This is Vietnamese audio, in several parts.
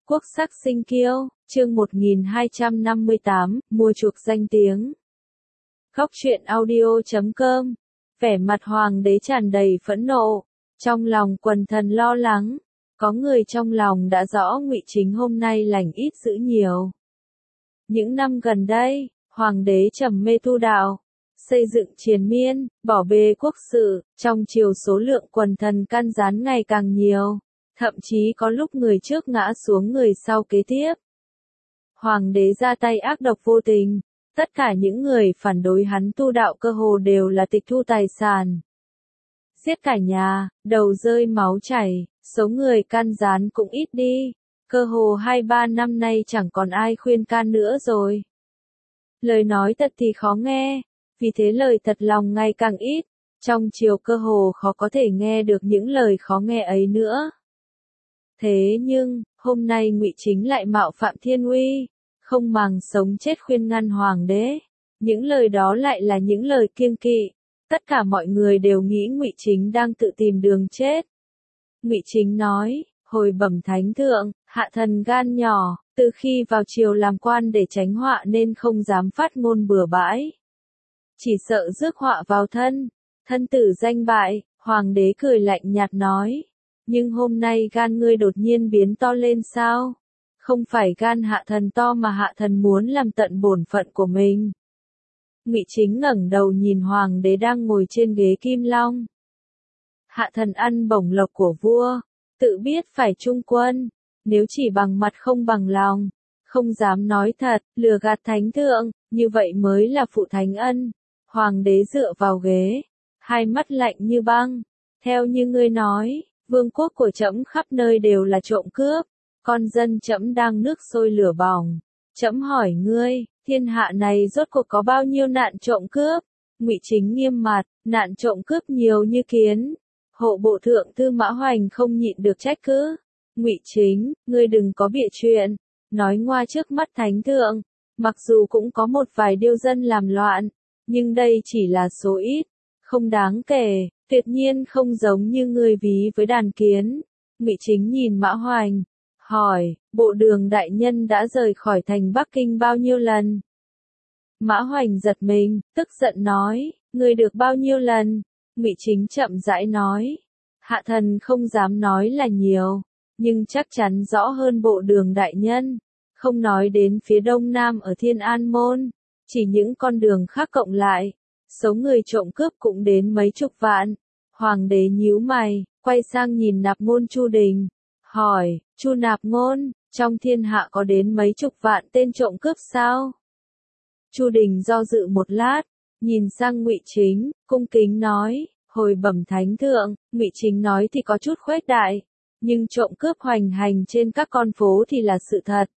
Quốc sắc sinh kiêu, chương 1258, mua chuộc danh tiếng. Góc truyện audio.com. Vẻ mặt hoàng đế tràn đầy phẫn nộ, trong lòng quần thần lo lắng, có người trong lòng đã rõ Ngụy Chính hôm nay lành ít dữ nhiều. Những năm gần đây, hoàng đế trầm mê tu đạo, xây dựng triền miên, bỏ bê quốc sự, trong triều số lượng quần thần can gián ngày càng nhiều. Thậm chí có lúc người trước ngã xuống người sau kế tiếp. Hoàng đế ra tay ác độc vô tình, tất cả những người phản đối hắn tu đạo cơ hồ đều là tịch thu tài sản. Giết cả nhà, đầu rơi máu chảy, số người can gián cũng ít đi, cơ hồ 2-3 năm nay chẳng còn ai khuyên can nữa rồi. Lời nói thật thì khó nghe, vì thế lời thật lòng ngày càng ít, trong triều cơ hồ khó có thể nghe được những lời khó nghe ấy nữa. Thế nhưng, hôm nay Ngụy Chính lại mạo phạm thiên uy, không màng sống chết khuyên ngăn hoàng đế. Những lời đó lại là những lời kiêng kỵ. Tất cả mọi người đều nghĩ Ngụy Chính đang tự tìm đường chết. Ngụy Chính nói, hồi bẩm thánh thượng, hạ thần gan nhỏ, từ khi vào triều làm quan để tránh họa nên không dám phát ngôn bừa bãi. Chỉ sợ rước họa vào thân, thân tử danh bại. Hoàng đế cười lạnh nhạt nói. Nhưng hôm nay gan ngươi đột nhiên biến to lên sao? Không phải gan hạ thần to mà hạ thần muốn làm tận bổn phận của mình. Ngụy Chính ngẩng đầu nhìn hoàng đế đang ngồi trên ghế kim long. Hạ thần ăn bổng lộc của vua, tự biết phải trung quân, nếu chỉ bằng mặt không bằng lòng, không dám nói thật, lừa gạt thánh thượng, như vậy mới là phụ thánh ân. Hoàng đế dựa vào ghế, hai mắt lạnh như băng, theo như ngươi nói. Vương quốc của trẫm khắp nơi đều là trộm cướp, con dân trẫm đang nước sôi lửa bỏng. Trẫm hỏi ngươi, thiên hạ này rốt cuộc có bao nhiêu nạn trộm cướp? Ngụy Chính nghiêm mặt, nạn trộm cướp nhiều như kiến. Hộ bộ thượng thư Mã Hoành không nhịn được trách cứ. Ngụy Chính, ngươi đừng có bịa chuyện, nói ngoa trước mắt thánh thượng. Mặc dù cũng có một vài điêu dân làm loạn, nhưng đây chỉ là số ít, không đáng kể. Tuyệt nhiên không giống như ngươi ví với đàn kiến. Ngụy Chính nhìn Mã Hoành, hỏi, bộ đường đại nhân đã rời khỏi thành Bắc Kinh bao nhiêu lần? Mã Hoành giật mình, tức giận nói, ngươi được bao nhiêu lần? Ngụy Chính chậm rãi nói, hạ thần không dám nói là nhiều, nhưng chắc chắn rõ hơn bộ đường đại nhân. Không nói đến phía đông nam ở Thiên An Môn, chỉ những con đường khác cộng lại. Số người trộm cướp cũng đến mấy chục vạn. Hoàng đế nhíu mày, quay sang nhìn Nạp Ngôn Chu Đình, hỏi, Chu Nạp Ngôn, trong thiên hạ có đến mấy chục vạn tên trộm cướp sao? Chu Đình do dự một lát, nhìn sang Ngụy Chính, cung kính nói, hồi bẩm thánh thượng. Ngụy Chính nói thì có chút khuếch đại, nhưng trộm cướp hoành hành trên các con phố thì là sự thật.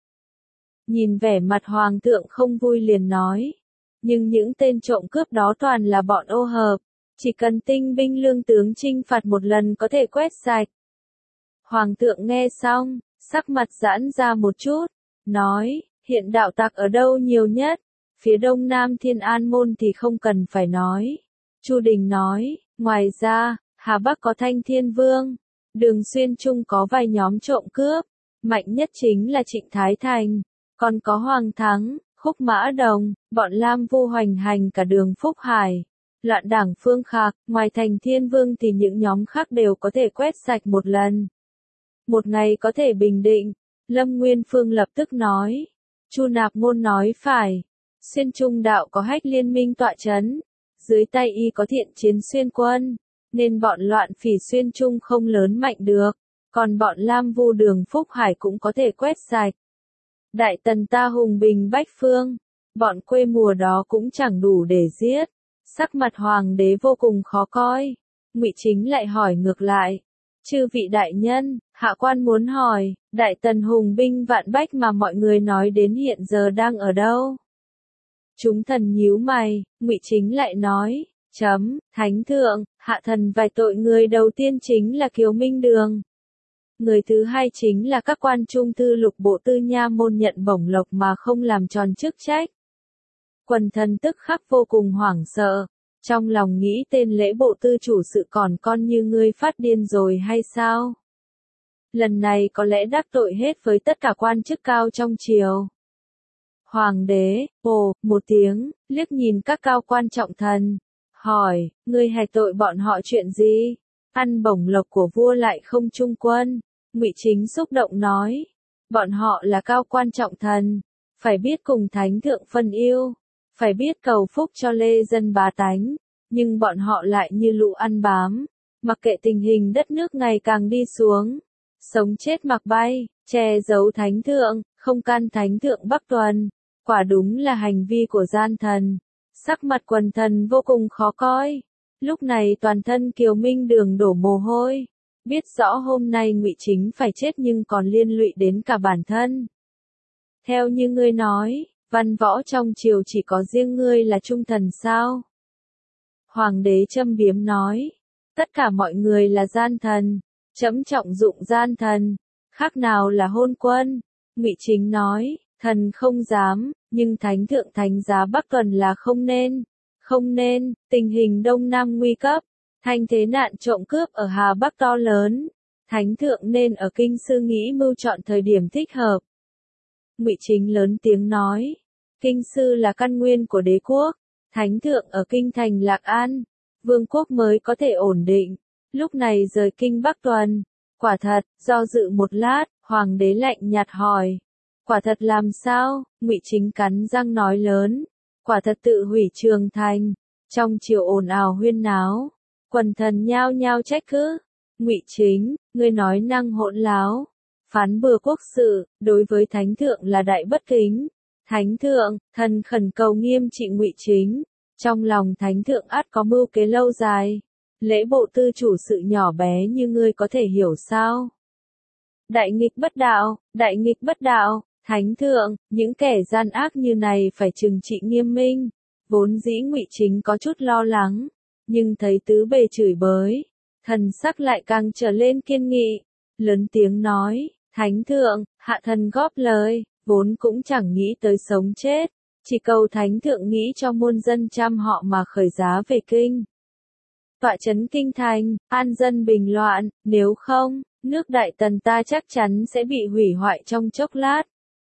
Nhìn vẻ mặt hoàng thượng không vui liền nói. Nhưng những tên trộm cướp đó toàn là bọn ô hợp, chỉ cần tinh binh lương tướng chinh phạt một lần có thể quét sạch. Hoàng thượng nghe xong, sắc mặt giãn ra một chút, nói, hiện đạo tặc ở đâu nhiều nhất? Phía đông nam Thiên An Môn thì không cần phải nói. Chu Đình nói, ngoài ra, Hà Bắc có Thanh Thiên Vương, Đường Xuyên Trung có vài nhóm trộm cướp, mạnh nhất chính là Trịnh Thái Thành, còn có Hoàng Thắng, Khúc Mã Đồng, bọn Lam Vu hoành hành cả đường Phúc Hải, loạn đảng Phương Khạc. Ngoài Thành Thiên Vương thì những nhóm khác đều có thể quét sạch một lần. Một ngày có thể bình định. Lâm Nguyên Phương lập tức nói. Chu Nạp Ngôn nói phải. Xuyên Trung đạo có Hách Liên Minh tọa chấn, dưới tay y có Thiện Chiến Xuyên Quân, nên bọn loạn phỉ Xuyên Trung không lớn mạnh được, còn bọn Lam Vu đường Phúc Hải cũng có thể quét sạch. Đại tần ta hùng bình bách phương, bọn quê mùa đó cũng chẳng đủ để giết. Sắc mặt hoàng đế vô cùng khó coi. Ngụy Chính lại hỏi ngược lại, chư vị đại nhân, hạ quan muốn hỏi, đại tần hùng binh vạn bách mà mọi người nói đến hiện giờ đang ở đâu? Chúng thần nhíu mày. Ngụy Chính lại nói, thánh thượng, hạ thần vài tội, người đầu tiên chính là Kiều Minh Đường. Người thứ hai chính là các quan trung thư lục bộ tư nha môn nhận bổng lộc mà không làm tròn chức trách. Quần thần tức khắc vô cùng hoảng sợ, trong lòng nghĩ tên lễ bộ tư chủ sự còn con như ngươi phát điên rồi hay sao? lần này có lẽ đắc tội hết với tất cả quan chức cao trong triều. Hoàng đế, ồ, một tiếng, liếc nhìn các cao quan trọng thần, hỏi, ngươi hạch tội bọn họ chuyện gì? Ăn bổng lộc của vua lại không trung quân. Ngụy Chính xúc động nói, bọn họ là cao quan trọng thần, phải biết cùng thánh thượng phân yêu, phải biết cầu phúc cho lê dân bá tánh, nhưng bọn họ lại như lũ ăn bám, mặc kệ tình hình đất nước ngày càng đi xuống, sống chết mặc bay, che giấu thánh thượng, không can thánh thượng Bắc Tuần, quả đúng là hành vi của gian thần. Sắc mặt quần thần vô cùng khó coi. Lúc này toàn thân Kiều Minh Đường đổ mồ hôi, biết rõ hôm nay Ngụy Chính phải chết nhưng còn liên lụy đến cả bản thân. Theo như ngươi nói, văn võ trong triều chỉ có riêng ngươi là trung thần sao? Hoàng đế châm biếm nói, tất cả mọi người là gian thần, trẫm trọng dụng gian thần, khác nào là hôn quân. Ngụy Chính nói, thần không dám, nhưng thánh thượng thánh giá Bắc Tuần là không nên. Không nên, tình hình Đông Nam nguy cấp, thanh thế nạn trộm cướp ở Hà Bắc to lớn, thánh thượng nên ở kinh sư nghĩ mưu chọn thời điểm thích hợp. Ngụy Chính lớn tiếng nói, kinh sư là căn nguyên của đế quốc, thánh thượng ở kinh thành Lạc An, vương quốc mới có thể ổn định, lúc này rời kinh Bắc Tuần. Quả thật, do dự một lát, hoàng đế lạnh nhạt hỏi, quả thật làm sao? Ngụy Chính cắn răng nói lớn, quả thật tự hủy Trường Thành. Trong triều ồn ào huyên náo, quần thần nhao nhao trách cứ. Ngụy Chính, ngươi nói năng hỗn láo, phán bừa quốc sự, đối với thánh thượng là đại bất kính. Thánh thượng, thần khẩn cầu nghiêm trị Ngụy Chính. Trong lòng thánh thượng ắt có mưu kế lâu dài. Lễ bộ tư chủ sự nhỏ bé như ngươi có thể hiểu sao? Đại nghịch bất đạo, đại nghịch bất đạo. Thánh thượng, những kẻ gian ác như này phải trừng trị nghiêm minh. Vốn dĩ Ngụy Chính có chút lo lắng, nhưng thấy tứ bề chửi bới, thần sắc lại càng trở lên kiên nghị, lớn tiếng nói, thánh thượng, hạ thần góp lời, vốn cũng chẳng nghĩ tới sống chết, chỉ cầu thánh thượng nghĩ cho muôn dân trăm họ mà khởi giá về kinh. Tọa trấn kinh thành, an dân bình loạn, nếu không, nước Đại Tần ta chắc chắn sẽ bị hủy hoại trong chốc lát.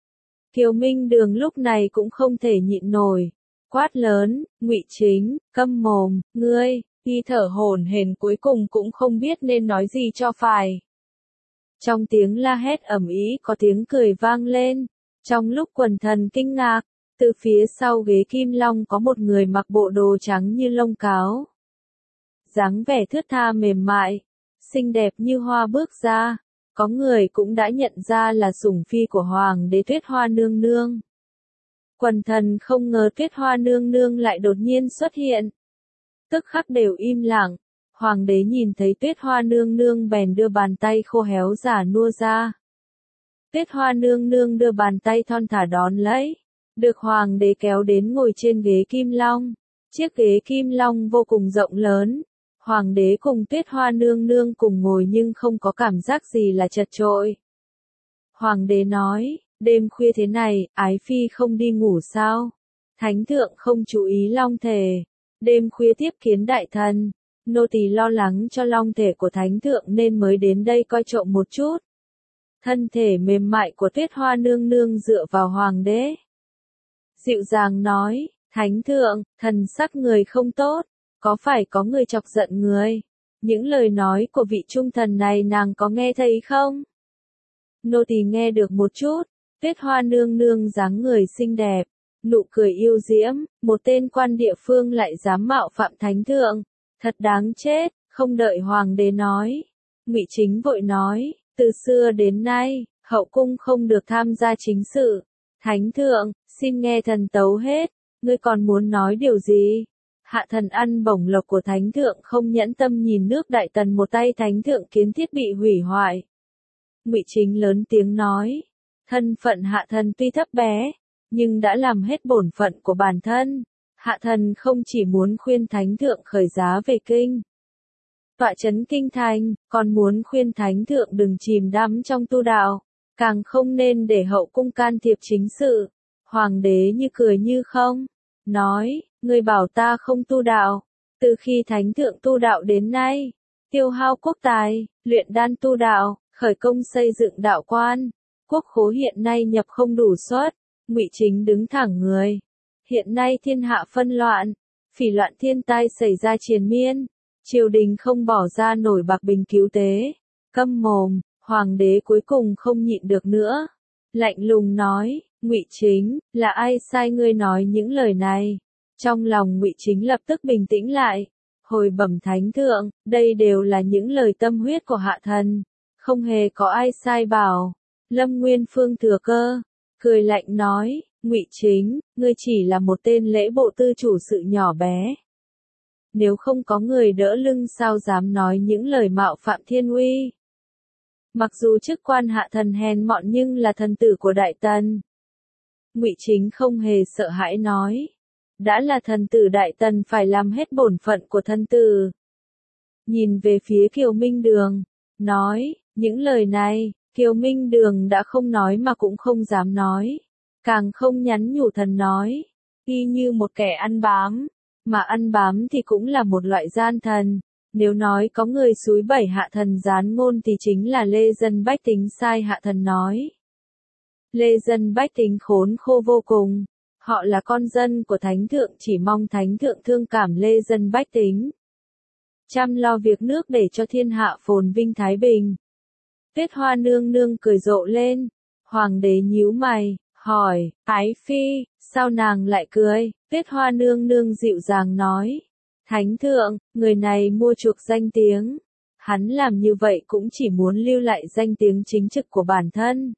Kiều Minh Đường lúc này cũng không thể nhịn nổi, quát lớn, Ngụy Chính, câm mồm, ngươi, y thở hổn hển cuối cùng cũng không biết nên nói gì cho phải. Trong tiếng la hét ầm ĩ có tiếng cười vang lên, trong lúc quần thần kinh ngạc, từ phía sau ghế kim long có một người mặc bộ đồ trắng như lông cáo. Dáng vẻ thướt tha mềm mại, xinh đẹp như hoa bước ra. Có người cũng đã nhận ra là sủng phi của Hoàng đế Tuyết Hoa Nương Nương. Quần thần không ngờ Tuyết Hoa Nương Nương lại đột nhiên xuất hiện. Tức khắc đều im lặng, Hoàng đế nhìn thấy Tuyết Hoa Nương Nương bèn đưa bàn tay khô héo già nua ra. Tuyết Hoa Nương Nương đưa bàn tay thon thả đón lấy, được Hoàng đế kéo đến ngồi trên ghế kim long. Chiếc ghế kim long vô cùng rộng lớn. Hoàng đế cùng Tuyết Hoa Nương Nương cùng ngồi nhưng không có cảm giác gì là chật chội. Hoàng đế nói, đêm khuya thế này, ái phi không đi ngủ sao? Thánh thượng không chú ý long thể. Đêm khuya tiếp kiến đại thần, nô tỳ lo lắng cho long thể của thánh thượng nên mới đến đây coi trộm một chút. Thân thể mềm mại của Tuyết Hoa Nương Nương dựa vào hoàng đế. Dịu dàng nói, thánh thượng, thần sắc người không tốt. Có phải có người chọc giận người? Những lời nói của vị trung thần này nàng có nghe thấy không? Nô tỳ nghe được một chút. Tuyết Hoa Nương Nương dáng người xinh đẹp, nụ cười yêu diễm, một tên quan địa phương lại dám mạo phạm thánh thượng, thật đáng chết. Không đợi hoàng đế nói, Ngụy Chính vội nói, từ xưa đến nay, hậu cung không được tham gia chính sự. Thánh thượng, xin nghe thần tấu hết, ngươi còn muốn nói điều gì? Hạ thần ăn bổng lộc của thánh thượng không nhẫn tâm nhìn nước Đại Tần một tay thánh thượng kiến thiết bị hủy hoại. Ngụy Chính lớn tiếng nói, thân phận hạ thần tuy thấp bé, nhưng đã làm hết bổn phận của bản thân. Hạ thần không chỉ muốn khuyên thánh thượng khởi giá về kinh, tọa trấn kinh thành, còn muốn khuyên thánh thượng đừng chìm đắm trong tu đạo, càng không nên để hậu cung can thiệp chính sự. Hoàng đế như cười như không, nói, ngươi bảo ta không tu đạo, từ khi thánh thượng tu đạo đến nay, tiêu hao quốc tài, luyện đan tu đạo, khởi công xây dựng đạo quan. Quốc khố hiện nay nhập không đủ suất. Ngụy Chính đứng thẳng người. Hiện nay thiên hạ phân loạn, phỉ loạn thiên tai xảy ra triền miên, triều đình không bỏ ra nổi bạc bình cứu tế. Câm mồm, hoàng đế cuối cùng không nhịn được nữa, lạnh lùng nói, Ngụy Chính, là ai sai ngươi nói những lời này? Trong lòng Ngụy Chính lập tức bình tĩnh lại, hồi bẩm thánh thượng, đây đều là những lời tâm huyết của hạ thần, không hề có ai sai bảo. Lâm Nguyên Phương thừa cơ, cười lạnh nói, Ngụy Chính, ngươi chỉ là một tên lễ bộ tư chủ sự nhỏ bé. Nếu không có người đỡ lưng sao dám nói những lời mạo phạm thiên uy. Mặc dù chức quan hạ thần hèn mọn nhưng là thần tử của Đại Tần. Ngụy Chính không hề sợ hãi nói. Đã là thần tử Đại Tần phải làm hết bổn phận của thần tử. Nhìn về phía Kiều Minh Đường, nói, những lời này, Kiều Minh Đường đã không nói mà cũng không dám nói. Càng không nhắn nhủ thần nói, y như một kẻ ăn bám, mà ăn bám thì cũng là một loại gian thần. Nếu nói có người xúi bẩy hạ thần gián ngôn thì chính là lê dân bách tính sai hạ thần nói. Lê dân bách tính khốn khô vô cùng, họ là con dân của thánh thượng chỉ mong thánh thượng thương cảm lê dân bách tính. Chăm lo việc nước để cho thiên hạ phồn vinh thái bình. Tuyết Hoa nương nương cười rộ lên, hoàng đế nhíu mày, hỏi, Ái Phi, sao nàng lại cười? Tuyết Hoa nương nương dịu dàng nói, thánh thượng, người này mua chuộc danh tiếng. Hắn làm như vậy cũng chỉ muốn lưu lại danh tiếng chính trực của bản thân.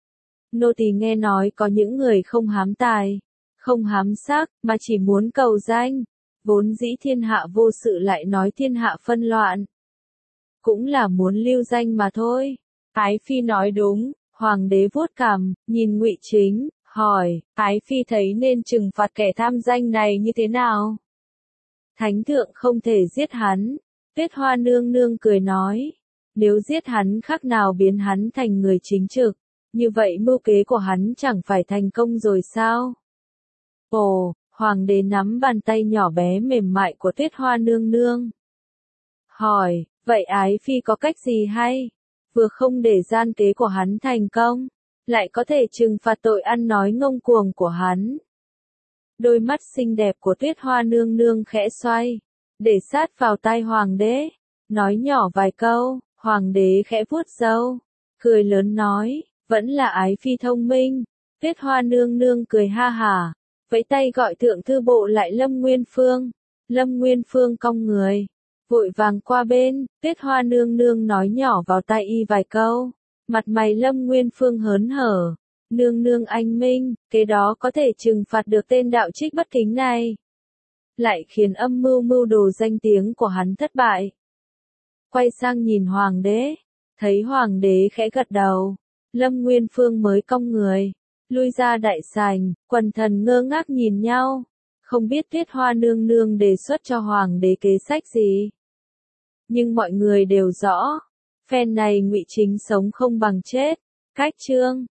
Nô tỳ nghe nói có những người không hám tài, không hám sắc, mà chỉ muốn cầu danh. Vốn dĩ thiên hạ vô sự lại nói thiên hạ phân loạn. Cũng là muốn lưu danh mà thôi. Ái Phi nói đúng, hoàng đế vuốt cằm, nhìn Ngụy Chính, hỏi, Ái Phi thấy nên trừng phạt kẻ tham danh này như thế nào? Thánh thượng không thể giết hắn. Tuyết Hoa nương nương cười nói, nếu giết hắn khác nào biến hắn thành người chính trực, như vậy mưu kế của hắn chẳng phải thành công rồi sao? Ồ, hoàng đế nắm bàn tay nhỏ bé mềm mại của Tuyết Hoa nương nương. Hỏi, vậy Ái Phi có cách gì hay? Vừa không để gian kế của hắn thành công, lại có thể trừng phạt tội ăn nói ngông cuồng của hắn. Đôi mắt xinh đẹp của Tuyết Hoa nương nương khẽ xoay, để sát vào tai hoàng đế, nói nhỏ vài câu. Hoàng đế khẽ vuốt râu, cười lớn nói, vẫn là Ái Phi thông minh. Tuyết Hoa nương nương cười ha hả, vẫy tay gọi thượng thư bộ lại Lâm Nguyên Phương. Lâm Nguyên Phương cong người, vội vàng qua bên. Tuyết Hoa nương nương nói nhỏ vào tai y vài câu, mặt mày Lâm Nguyên Phương hớn hở. Nương nương anh minh, kế đó có thể trừng phạt được tên đạo trích bất kính này, lại khiến âm mưu mưu đồ danh tiếng của hắn thất bại. Quay sang nhìn hoàng đế, thấy hoàng đế khẽ gật đầu, Lâm Nguyên Phương mới cong người, lui ra đại sảnh. Quần thần ngơ ngác nhìn nhau, không biết Tuyết Hoa nương nương đề xuất cho hoàng đế kế sách gì. Nhưng mọi người đều rõ, phen này Ngụy Chính sống không bằng chết. Cách chương